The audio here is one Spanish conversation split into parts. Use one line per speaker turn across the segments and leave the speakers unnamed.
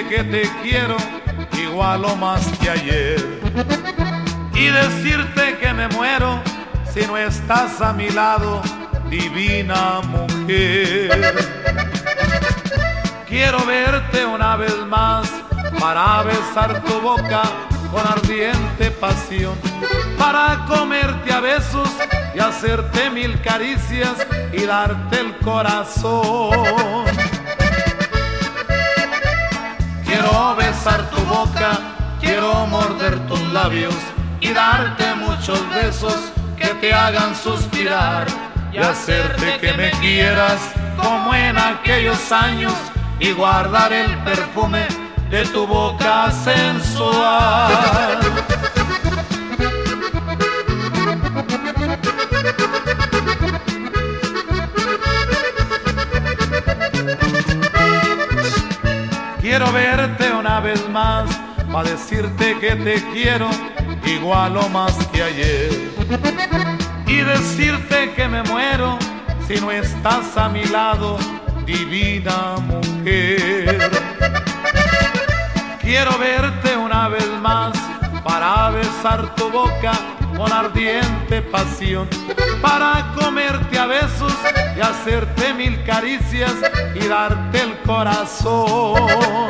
decirte que te quiero igual o más que ayer, y decirte que me muero si no estás a mi lado, divina mujer. Quiero verte una vez más para besar tu boca con ardiente pasión, para comerte a besos y hacerte mil caricias y darte el corazón. Quiero besar tu boca, quiero morder tus labios y darte muchos besos que te hagan suspirar y hacerte que me quieras como en aquellos años y guardar el perfume de tu boca sensual. Quiero verte una vez más para decirte que te quiero igual o más que ayer, y decirte que me muero si no estás a mi lado, divina mujer. Quiero verte una vez más para besar tu boca con ardiente pasión, para comerte a besos y hacerte mil caricias y darte el corazón.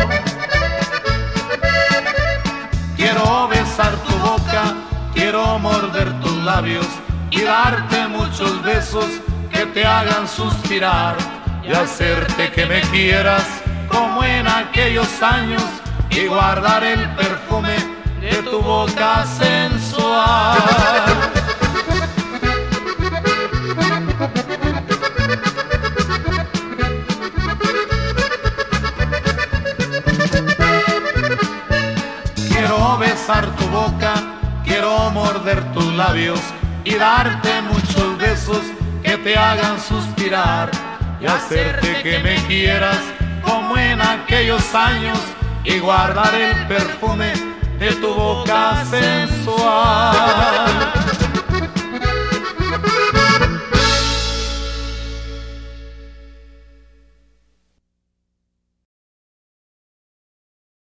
Quiero besar tu boca, quiero morder tus labios y darte muchos besos que te hagan suspirar y hacerte que me quieras como en aquellos años y guardar el perfume de tu boca sensual. Quiero besar tu boca, quiero morder tus labios y darte muchos besos que te hagan suspirar y hacerte que me quieras como en aquellos años y guardar el perfume de tu boca sensual.